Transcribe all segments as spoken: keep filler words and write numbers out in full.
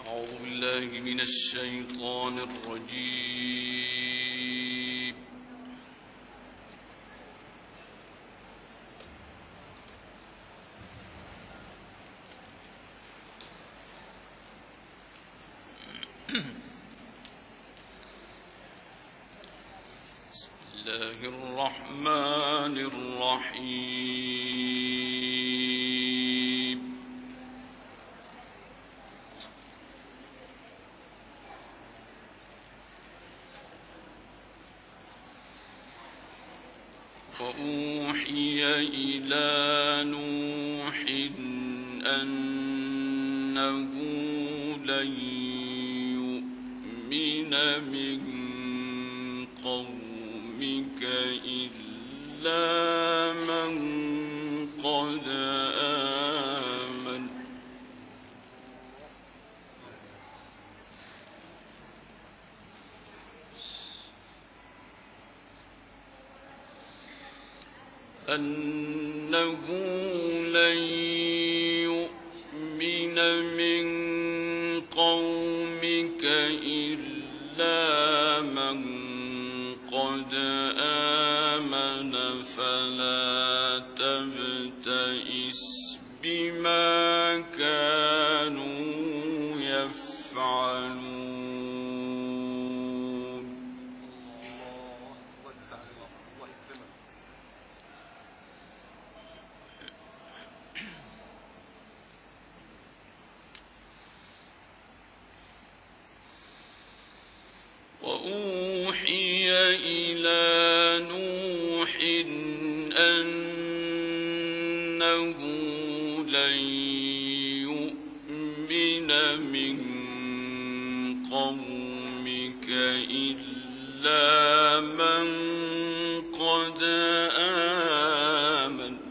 أعوذ بالله من الشيطان الرجيم. بسم الله الرحمن الرحيم. وأوحي إلى نوح أنه لن يؤمن من قومك إلا من قد آمن أنه لن يؤمن من قومك إلا من قد آمن فلا تبتئس بما كانوا يفعلون. وأوحي إلى نوح أنه لن يؤمن من قومك إلا من قد آمن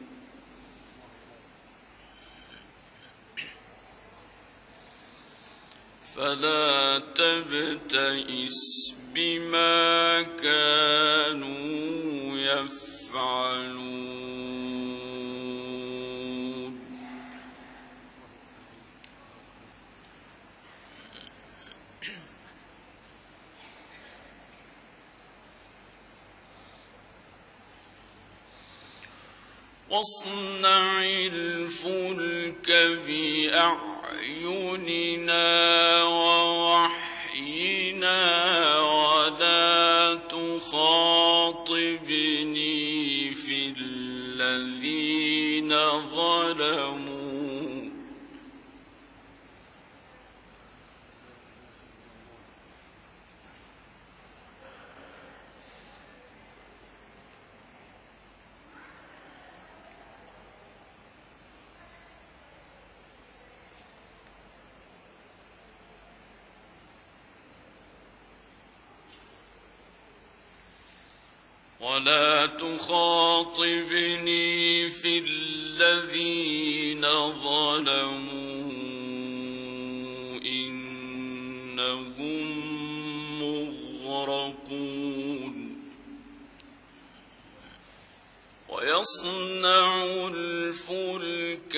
فلا تبتئس بما كانوا يفعلون. واصنع الفلك بأعيننا ووحينا ولا تخاطبني في الذين ظلموا ولا تخاطبني في الذين ظلموا إنهم مغرقون. ويصنع الفلك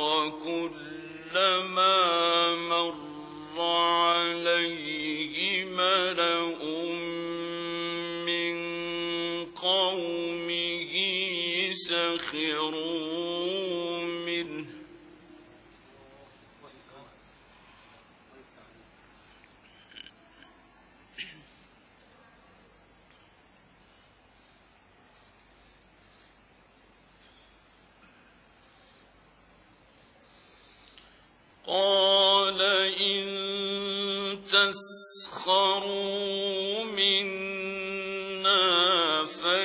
وكلما مر عليه ملأ قومه سخروا منه قال إن تسخروا منا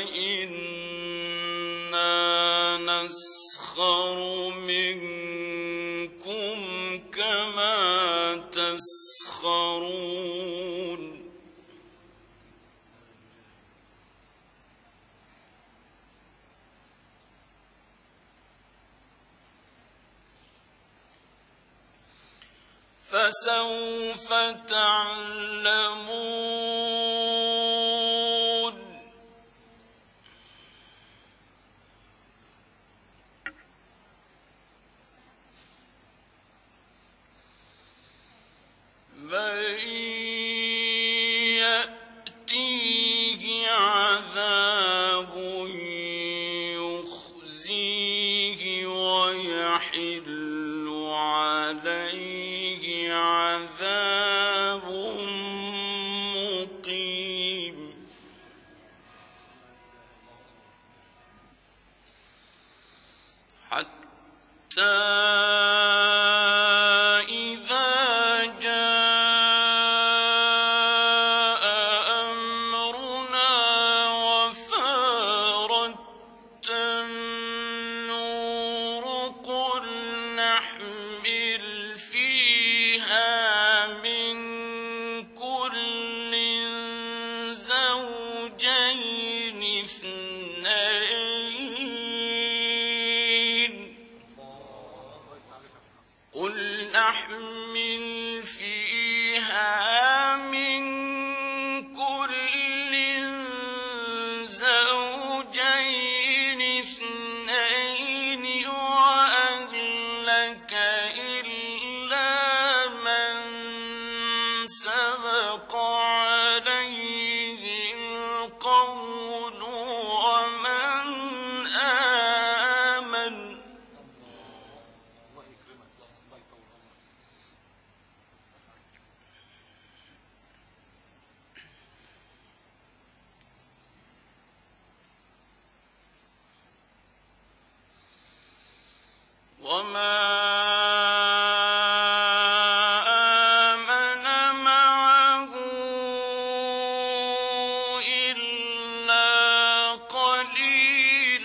فإنا نسخر منكم كما تسخرون. فسوف تعلمون فيها من كل زوجين اثنين وأهلك إلا من سبق عليه القول ومن آمن. وما آمن معه إلا قليل.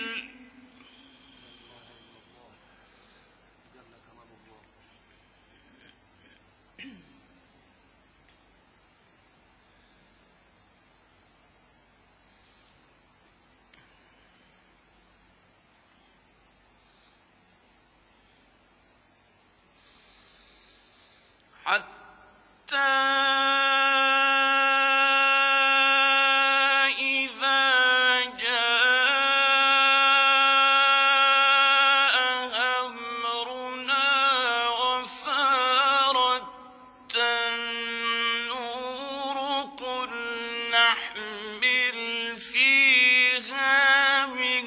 حتى إذا جاء أمرنا وفارت النور قل نحمل فيها من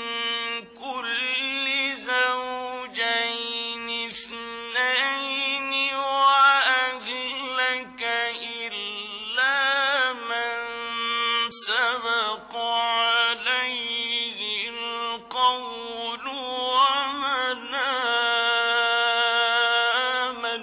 كل زوجين اثنين وأهلك إلا من سبق عليه القول ومن آمن.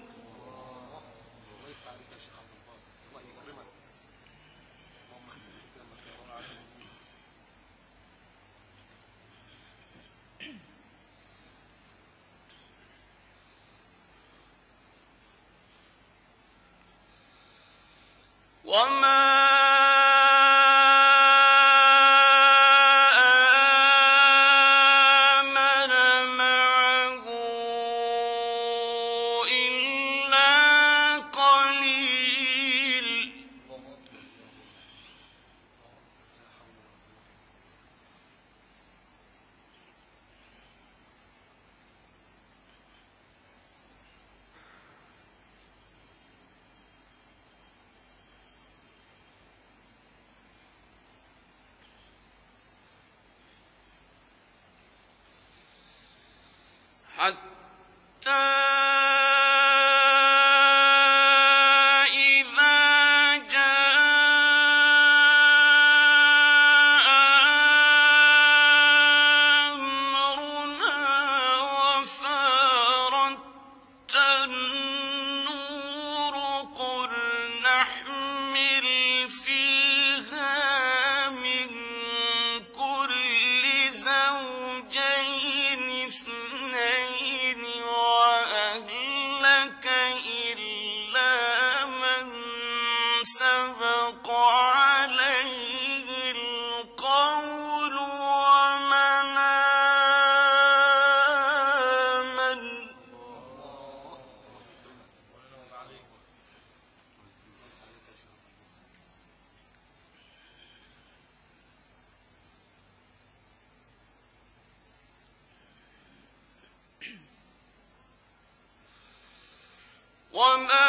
وما آمن معه إلا قليل. حتى إذا جاء أمرنا وفارت النور قل نحمل فيها من كل زوجين اثنين وأهلك إلا من سبق عليه القول ومن آمن. وما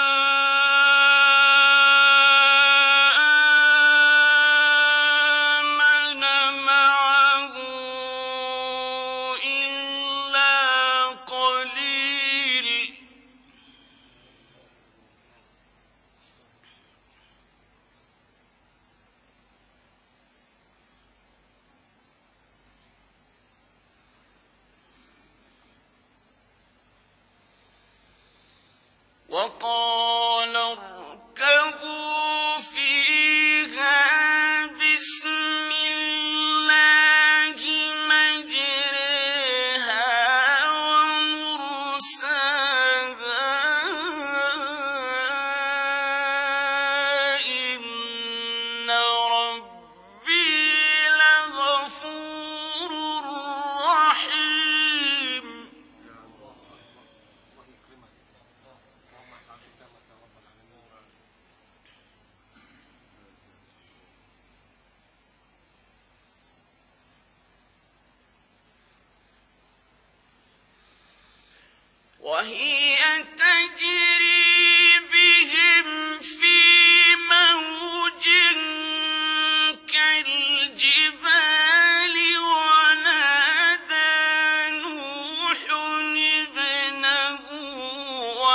آمن معه إلا قليل. وقال اركبوا فيها بسم الله مجريها ومرساها إن ربي لغفور رحيم.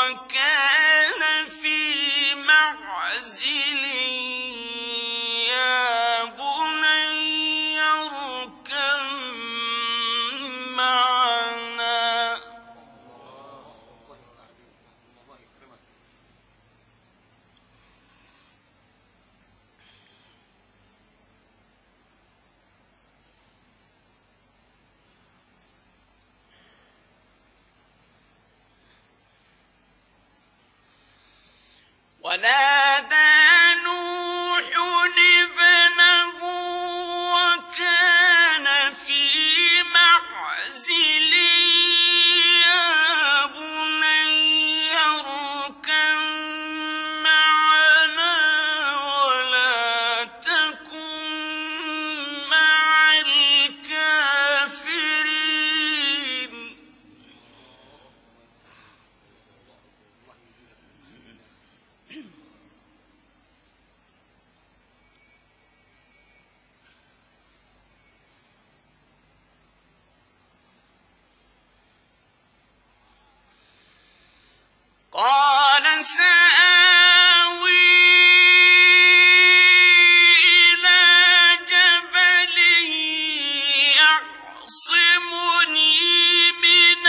وكان في معزل يا بني اركب معنا ونادى نوح ابنه وكان في معزل يا بني اركب معنا ولا تكن مع الكافرين قال سآوي إلى جبل يعصمني من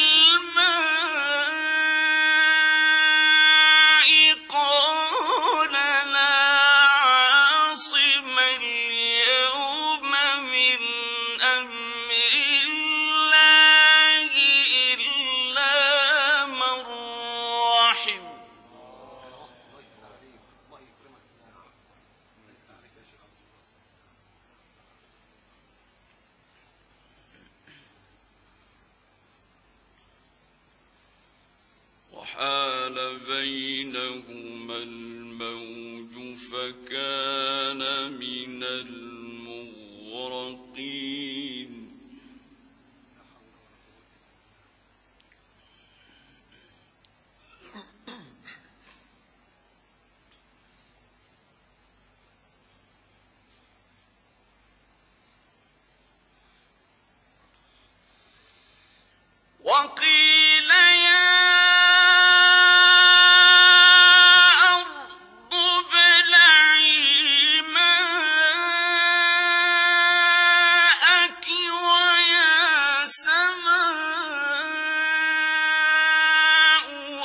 الماء قال لا عاصم اليوم من أمر الله إلا من رحم وحال بينهما الموج فكان من المغرقين وقيل يا أرض ابلعي ماءك ويا سماء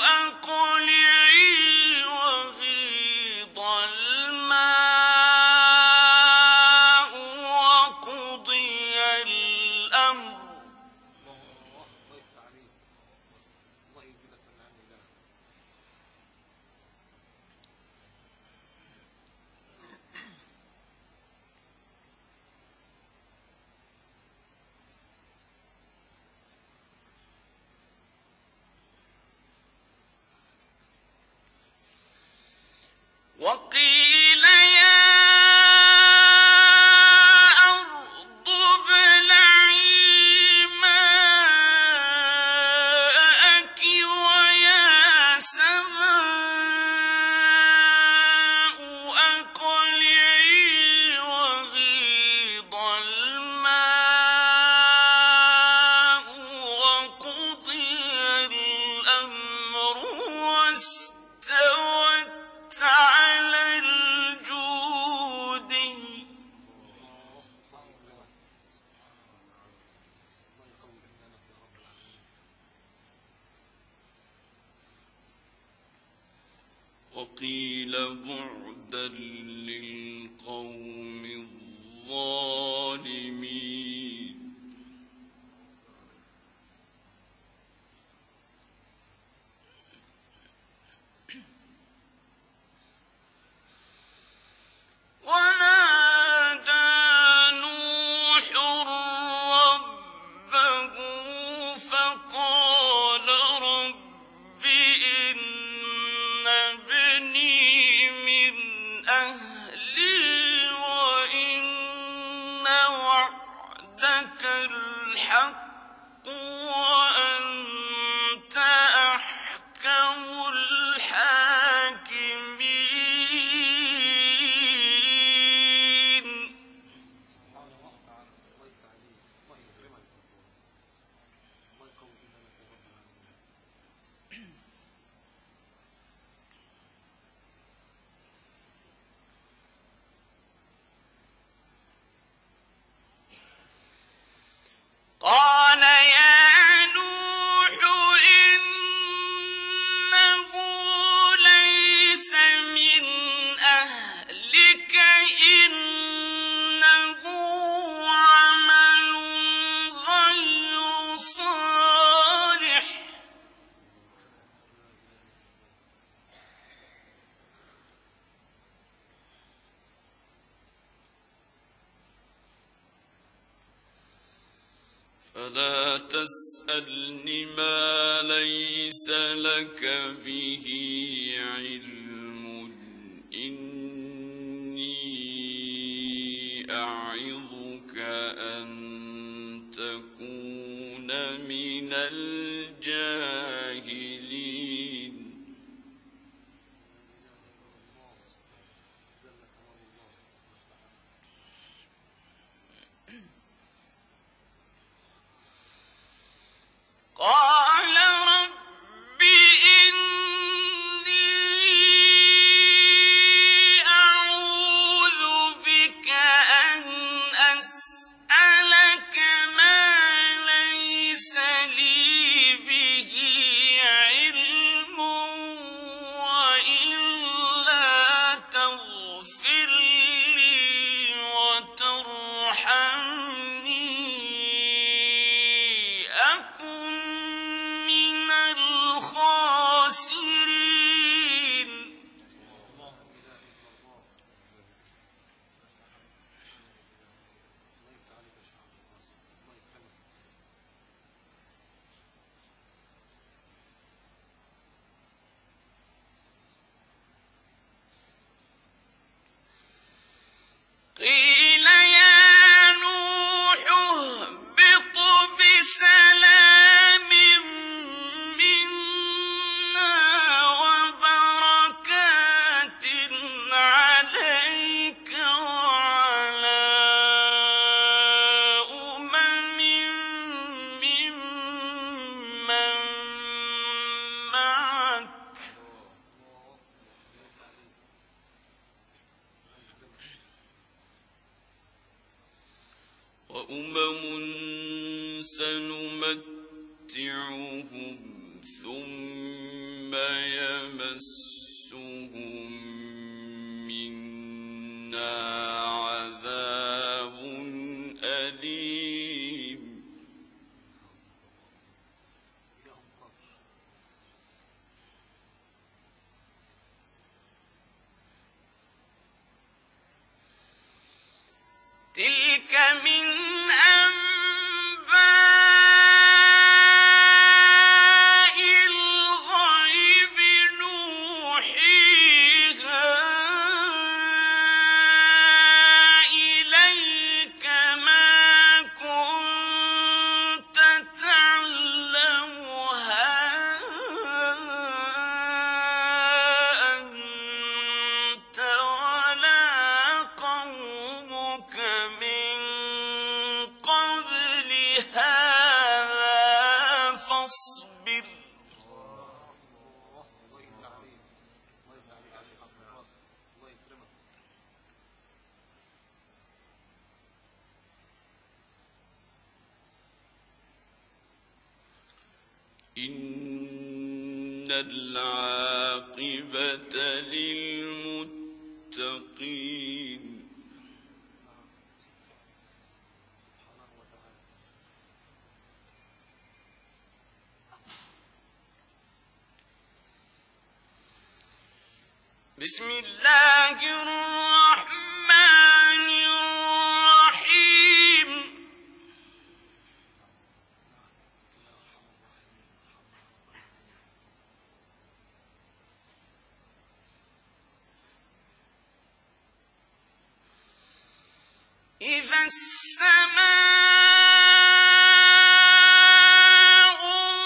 أقلعي وغيض الماء وقضي الأمر وقيل يا أرض ابلعي ماءك ويا سماء أقلعي وغيض الماء وقضي الأمر واستوت على الجود وقيل بعدا للقوم الظالمين ونادى نوح ربه فقال رب إن ابني من أهلي وإن وعدك الحق وأنت أحكم الحاكمين ولا تسألني ما ليس لك به علم إني أعظك أن تكون من الجاهلين. قال رب إني أعوذ بك أن أسألك ما ليس لي به علم وإلا تغفر لي وترحمني أكن من الخاسرين. قيل يا نوح اهبط بسلام منا وبركات عليك وعلى أمم ممن معك وأمم سنمتعهم ثم يمسهم منا عذاب أليم. تلك من أنباء الغيب نوحيها إليك ما كنت تعلمها أنت ولا قومك من قبل هذا فاصبر. إن العاقبة للمتقين. بسم الله الرحمن الرحيم. إذا السماء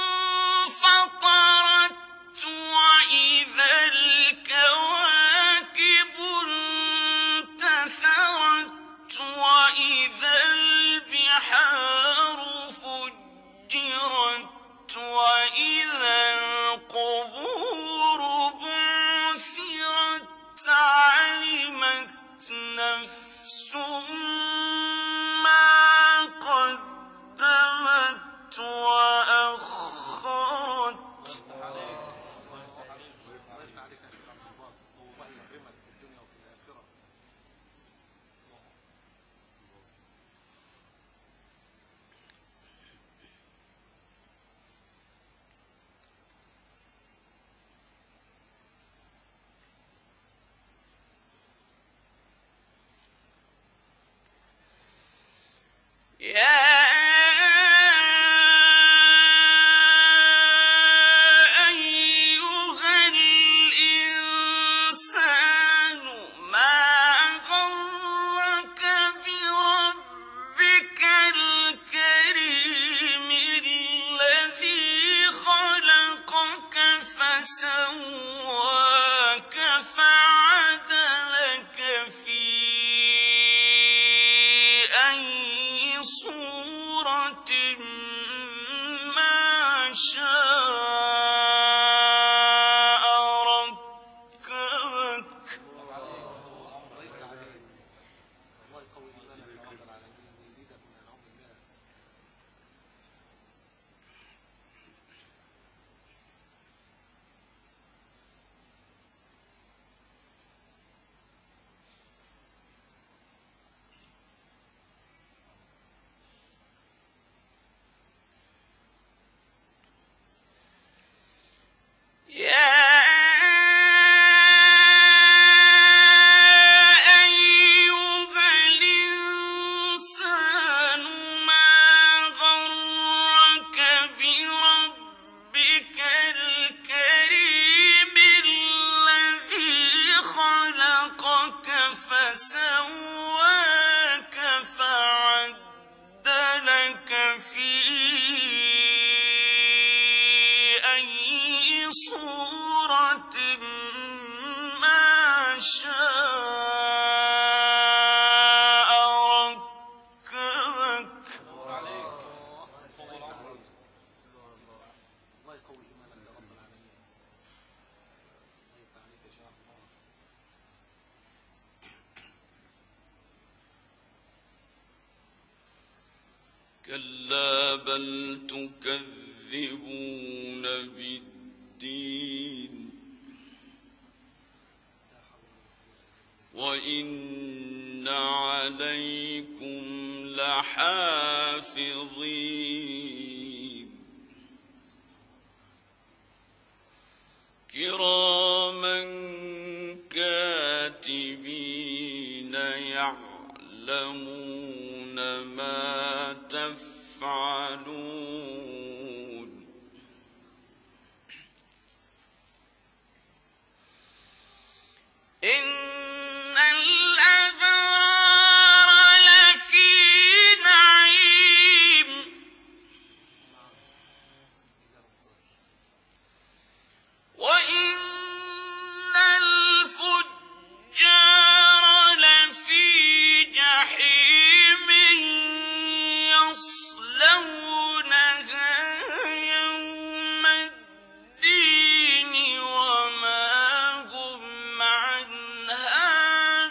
انفطرت وإذا الكواكب انتثرت وإذا البحار فجرت وإذا القبور بعثرت علمت نفس ما فعدلك في أي صورة ما شاء ركبك. فسواك فعدلك في أي صورة ما شاء ركبك. كلا بل تكذبون بالدين وإن عليكم لحافظين كراما كاتبين يعلمون ما تفعلون إن الأبرار لفي نعيم وإن الفجار لفي جحيم يصلونها يوم الدين وما هم عنها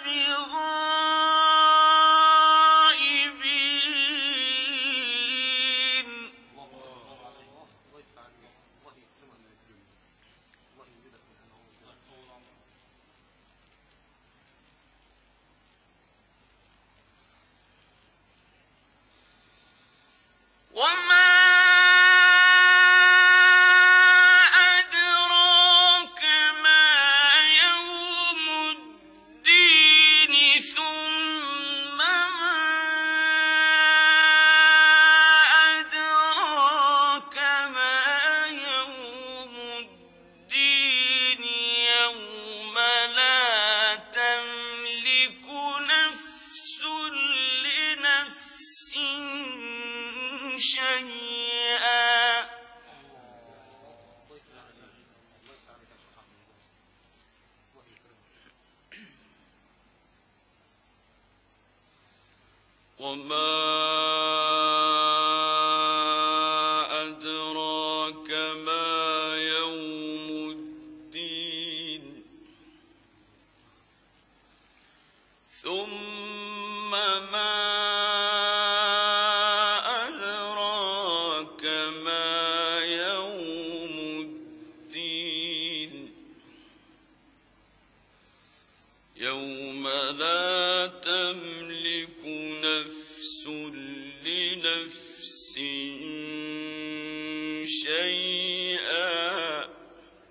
بغائبين. وما أدراك ما يوم الدين ثم ما أدراك ما يوم الدين يوم لا تملك نفس لنفس شيئا وما أدراك ما يوم الدين ثم ما أدراك ما يوم الدين يوم لا تملك نفس لنفس شيئا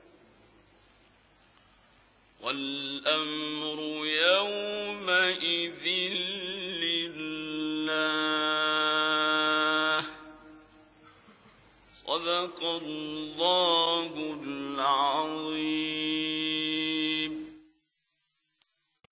والأمر يومئذ لله. صدق الله